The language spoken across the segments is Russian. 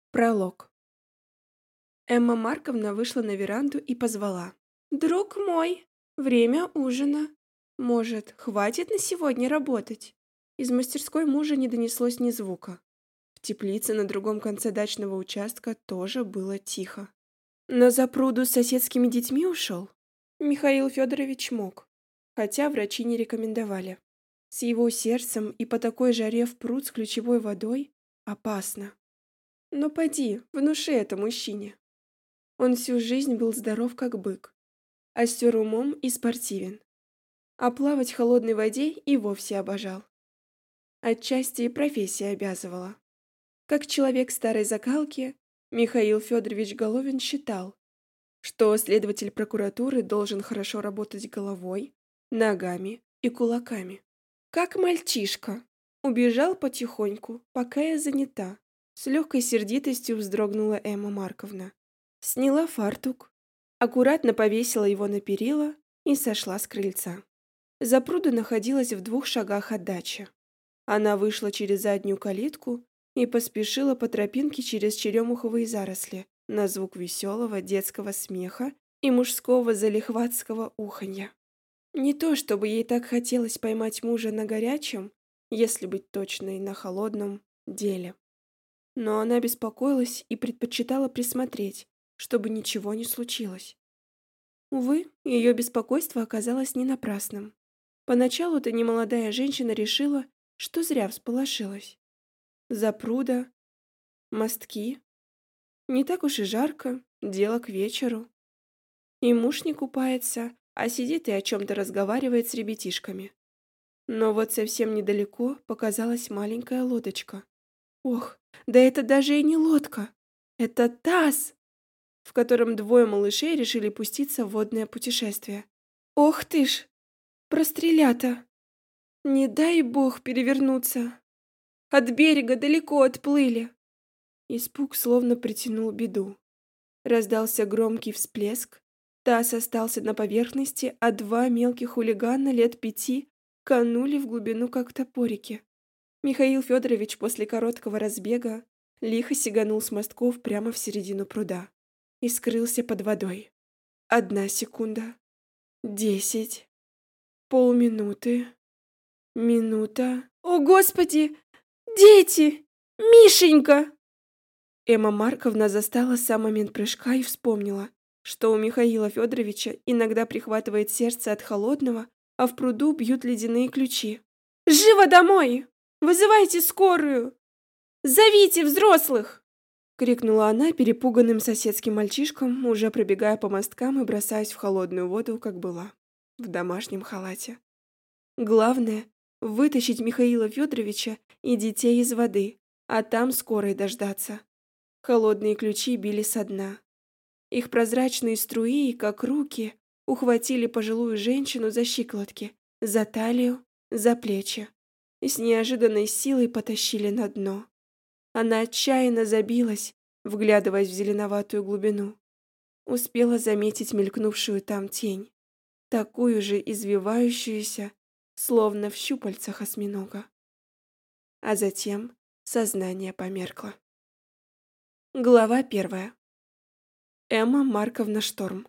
Пролог. Эмма Марковна вышла на веранду и позвала. «Друг мой, время ужина. Может, хватит на сегодня работать?» Из мастерской мужа не донеслось ни звука. В теплице на другом конце дачного участка тоже было тихо. На запруду с соседскими детьми ушел? Михаил Федорович мог, хотя врачи не рекомендовали. С его сердцем и по такой жаре в пруд с ключевой водой опасно. Но поди, внуши это мужчине. Он всю жизнь был здоров как бык, остер умом и спортивен. А плавать в холодной воде и вовсе обожал. Отчасти и профессия обязывала. Как человек старой закалки, Михаил Федорович Головин считал, что следователь прокуратуры должен хорошо работать головой, ногами и кулаками. Как мальчишка. Убежал потихоньку, пока я занята. С легкой сердитостью вздрогнула Эмма Марковна. Сняла фартук, аккуратно повесила его на перила и сошла с крыльца. Запруда находилась в 2 шагах от дачи. Она вышла через заднюю калитку и поспешила по тропинке через черемуховые заросли на звук веселого детского смеха и мужского залихватского уханья. Не то чтобы ей так хотелось поймать мужа на горячем, если быть точной, на холодном деле. Но она беспокоилась и предпочитала присмотреть, чтобы ничего не случилось. Увы, ее беспокойство оказалось не напрасным. Поначалу-то немолодая женщина решила, что зря всполошилась. Запруда, мостки. Не так уж и жарко, дело к вечеру. И муж не купается, а сидит и о чем-то разговаривает с ребятишками. Но вот совсем недалеко показалась маленькая лодочка. Ох, да это даже и не лодка, это таз, в котором 2 малышей решили пуститься в водное путешествие. Ох ты ж, прострелята! Не дай бог перевернуться. От берега далеко отплыли. Испуг словно притянул беду. Раздался громкий всплеск. Таз остался на поверхности, а 2 мелких хулигана лет 5 канули в глубину, как топорики. Михаил Федорович после короткого разбега лихо сиганул с мостков прямо в середину пруда и скрылся под водой. 1 секунда, 10, полминуты, минута. О, Господи! Дети! Мишенька! Эмма Марковна застала сам момент прыжка и вспомнила, что у Михаила Федоровича иногда прихватывает сердце от холодного, а в пруду бьют ледяные ключи. «Живо домой! Вызывайте скорую! Зовите взрослых!» — крикнула она перепуганным соседским мальчишкам, уже пробегая по мосткам и бросаясь в холодную воду, как была, в домашнем халате. Главное — вытащить Михаила Федоровича и детей из воды, а там скорой дождаться. Холодные ключи били со дна. Их прозрачные струи, как руки, ухватили пожилую женщину за щиколотки, за талию, за плечи и с неожиданной силой потащили на дно. Она отчаянно забилась, вглядываясь в зеленоватую глубину. Успела заметить мелькнувшую там тень, такую же извивающуюся, словно в щупальцах осьминога. А затем сознание померкло. Глава 1. Эмма Марковна Шторм.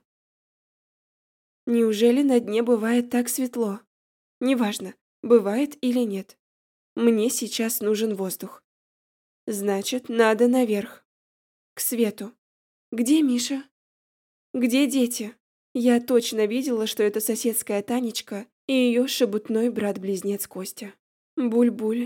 Неужели на дне бывает так светло? Неважно, бывает или нет. Мне сейчас нужен воздух. Значит, надо наверх. К свету. Где Миша? Где дети? Я точно видела, что это соседская Танечка и ее шебутной брат-близнец Костя. Буль-буль.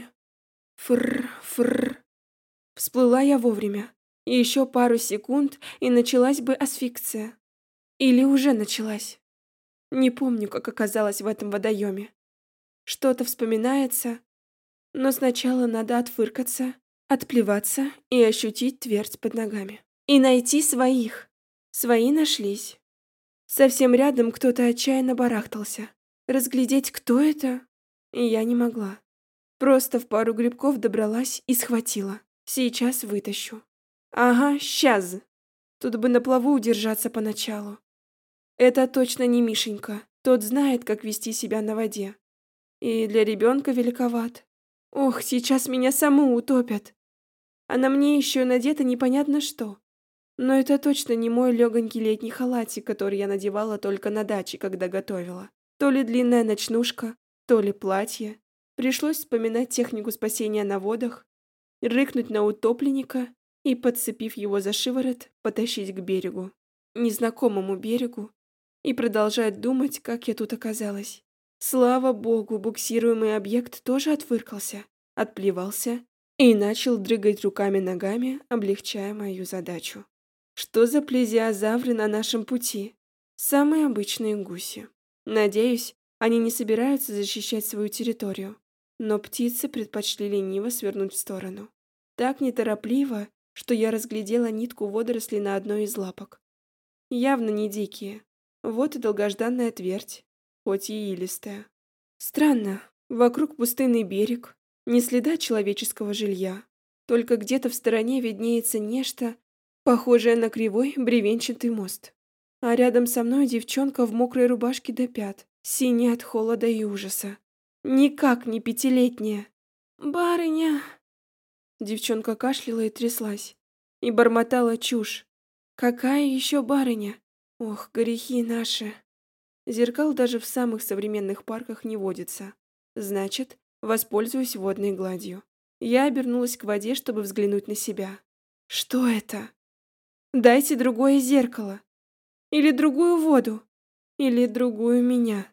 Фрр-фрр. Всплыла я вовремя. Еще пару секунд, и началась бы асфиксия. Или уже началась. Не помню, как оказалась в этом водоеме. Что-то вспоминается, но сначала надо отфыркаться, отплеваться и ощутить твердь под ногами. И найти своих. Свои нашлись. Совсем рядом кто-то отчаянно барахтался. Разглядеть, кто это, я не могла. Просто в пару грибков добралась и схватила. Сейчас вытащу. Ага, сейчас. Тут бы на плаву удержаться поначалу. Это точно не Мишенька. Тот знает, как вести себя на воде. И для ребенка великоват. Ох, сейчас меня саму утопят. а на мне еще надето непонятно что. Но это точно не мой легонький летний халатик, который я надевала только на даче, когда готовила. То ли длинная ночнушка, то ли платье. Пришлось вспоминать технику спасения на водах, рыкнуть на утопленника и, подцепив его за шиворот, потащить к берегу. Незнакомому берегу. И продолжать думать, как я тут оказалась. Слава богу, буксируемый объект тоже отвыркался, отплевался и начал дрыгать руками-ногами, облегчая мою задачу. Что за плезиозавры на нашем пути? Самые обычные гуси. Надеюсь, они не собираются защищать свою территорию. Но птицы предпочли лениво свернуть в сторону. Так неторопливо, что я разглядела нитку водорослей на одной из лапок. Явно не дикие. Вот и долгожданная твердь, хоть и илистая. Странно, вокруг пустынный берег, ни следа человеческого жилья. Только где-то в стороне виднеется нечто, похожее на кривой бревенчатый мост. А рядом со мной девчонка в мокрой рубашке до пят, синяя от холода и ужаса. Никак не пятилетняя. «Барыня!» Девчонка кашляла и тряслась. И бормотала чушь. «Какая еще барыня? Ох, грехи наши!» Зеркал даже в самых современных парках не водится. Значит, воспользуюсь водной гладью. Я обернулась к воде, чтобы взглянуть на себя. Что это? Дайте другое зеркало. Или другую воду. Или другую меня.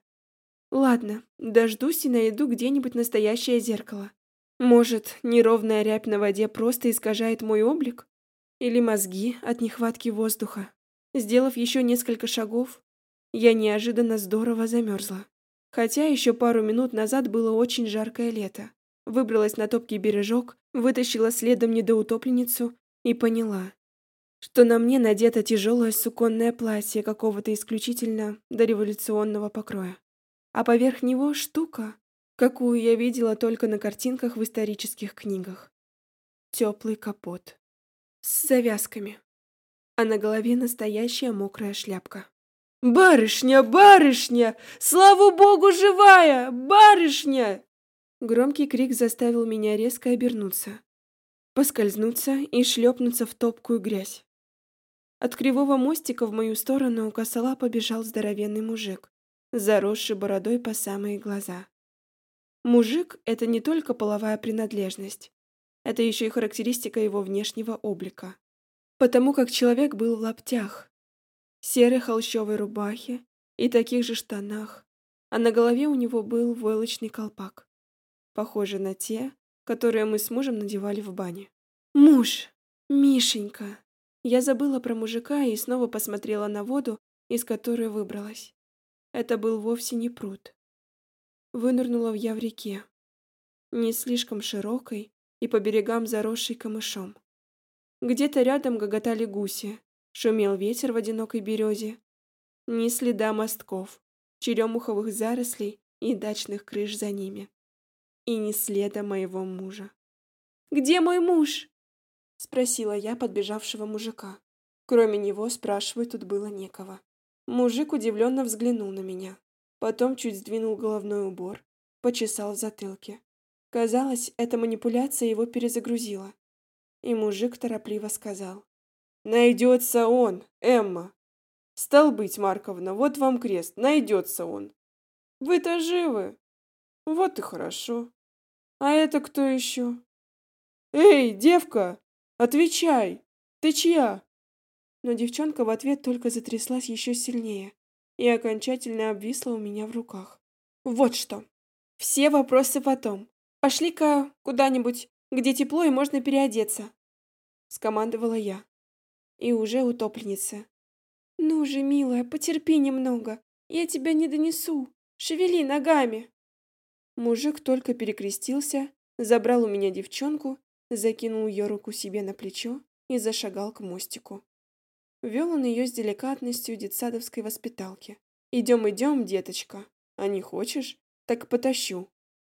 Ладно, дождусь и найду где-нибудь настоящее зеркало. Может, неровная рябь на воде просто искажает мой облик? Или мозги от нехватки воздуха? Сделав еще несколько шагов, я неожиданно здорово замерзла. Хотя еще пару минут назад было очень жаркое лето. Выбралась на топкий бережок, вытащила следом недоутопленницу и поняла, что на мне надето тяжелое суконное платье какого-то исключительно дореволюционного покроя. А поверх него штука, какую я видела только на картинках в исторических книгах. Теплый капот. С завязками. А на голове настоящая мокрая шляпка. «Барышня, барышня! Слава богу, живая! Барышня!» Громкий крик заставил меня резко обернуться, поскользнуться и шлепнуться в топкую грязь. От кривого мостика в мою сторону косола побежал здоровенный мужик, заросший бородой по самые глаза. Мужик — это не только половая принадлежность, это еще и характеристика его внешнего облика. Потому как человек был в лаптях, серой холщовой рубахе и таких же штанах, а на голове у него был войлочный колпак, похожий на те, которые мы с мужем надевали в бане. Муж! Мишенька! Я забыла про мужика и снова посмотрела на воду, из которой выбралась. Это был вовсе не пруд. Вынырнула я в реке, не слишком широкой и по берегам заросшей камышом. Где-то рядом гоготали гуси, шумел ветер в одинокой березе. Ни следа мостков, черемуховых зарослей и дачных крыш за ними. И ни следа моего мужа. «Где мой муж?» — спросила я подбежавшего мужика. Кроме него спрашивать тут было некого. Мужик удивленно взглянул на меня. Потом чуть сдвинул головной убор, почесал в затылке. Казалось, эта манипуляция его перезагрузила. И мужик торопливо сказал: «Найдется он, Эмма. Стал быть, Марковна, вот вам крест, найдется он. Вы-то живы? Вот и хорошо. А это кто еще? Эй, девка, отвечай, ты чья?» Но девчонка в ответ только затряслась еще сильнее и окончательно обвисла у меня в руках. «Вот что. Все вопросы потом. Пошли-ка куда-нибудь, где тепло и можно переодеться», — скомандовала я. И уже утопленница: «Ну же, милая, потерпи немного. Я тебя не донесу. Шевели ногами». Мужик только перекрестился, забрал у меня девчонку, закинул ее руку себе на плечо и зашагал к мостику. Вел он ее с деликатностью детсадовской воспиталки. «Идем, идем, деточка. А не хочешь? Так потащу».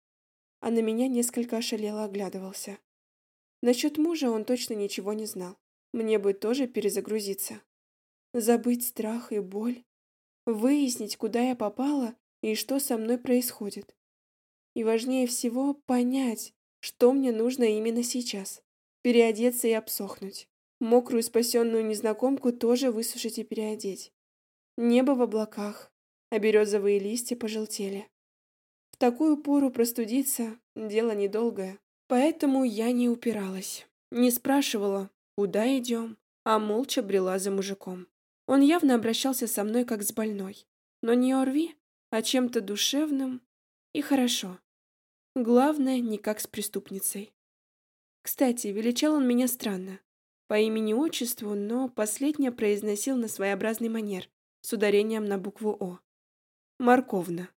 А на меня несколько ошалело оглядывался. Насчет мужа он точно ничего не знал. Мне бы тоже перезагрузиться. Забыть страх и боль. Выяснить, куда я попала и что со мной происходит. И важнее всего понять, что мне нужно именно сейчас. переодеться и обсохнуть. Мокрую спасенную незнакомку тоже высушить и переодеть. Небо в облаках, а березовые листья пожелтели. В такую пору простудиться – дело недолгое. Поэтому я не упиралась, не спрашивала, куда идем, а молча брела за мужиком. Он явно обращался со мной как с больной, но не о рви, а чем-то душевным и хорошо. Главное, не как с преступницей. Кстати, величал он меня странно. По имени-отчеству, но последнее произносил на своеобразный манер, с ударением на букву «О». Морковно.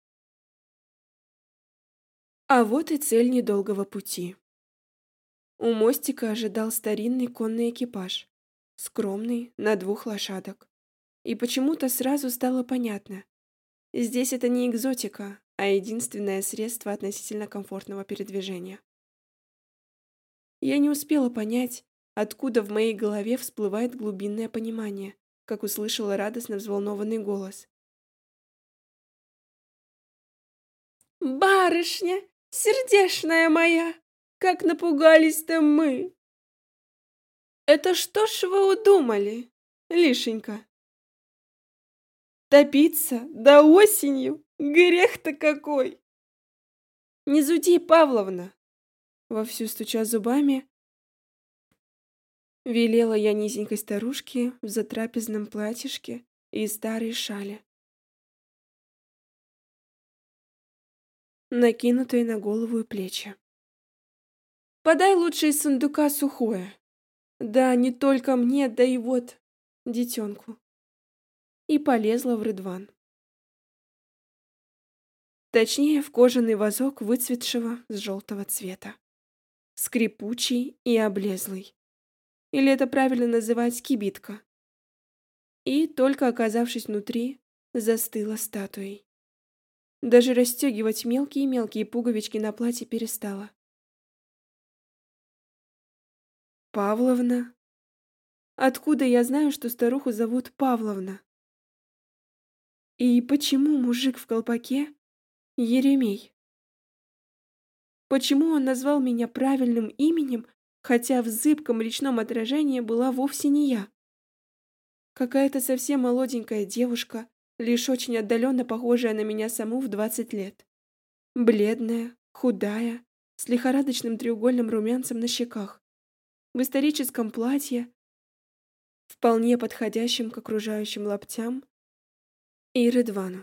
А вот и цель недолгого пути. У мостика ожидал старинный конный экипаж, скромный, на 2 лошадок. И почему-то сразу стало понятно. Здесь это не экзотика, а единственное средство относительно комфортного передвижения. Я не успела понять, откуда в моей голове всплывает глубинное понимание, как услышала радостно взволнованный голос. «Барышня, сердешная моя, как напугались-то мы!» «Это что ж вы удумали, Лишенька? Топиться до осенью? Грех-то какой!» «Не зуди, Павловна!» Вовсю стуча зубами, велела я низенькой старушке в затрапезном платьишке и старой шале, накинутой на голову и плечи. «Подай лучше из сундука сухое. Да, не только мне, да и вот детенку». И полезла в рыдван. Точнее, в кожаный вазок выцветшего с желтого цвета. Скрипучий и облезлый. Или это правильно называть кибитка. И, только оказавшись внутри, застыла статуей. Даже расстегивать мелкие-мелкие пуговички на платье перестала. Павловна? Откуда я знаю, что старуху зовут Павловна? И почему мужик в колпаке Еремей? Почему он назвал меня правильным именем, хотя в зыбком речном отражении была вовсе не я? Какая-то совсем молоденькая девушка, лишь очень отдаленно похожая на меня саму в 20 лет. Бледная, худая, с лихорадочным треугольным румянцем на щеках, в историческом платье, вполне подходящем к окружающим лаптям и рыдвану.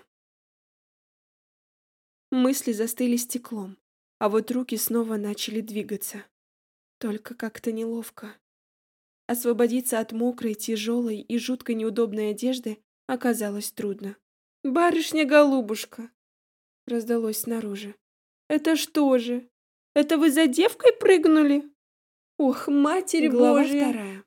Мысли застыли стеклом, а вот руки снова начали двигаться. Только как-то неловко. Освободиться от мокрой, тяжелой и жутко неудобной одежды оказалось трудно. «Барышня-голубушка!» — раздалось снаружи. «Это что же? Это вы за девкой прыгнули? Ох, Матерь Глава Божья!» 2.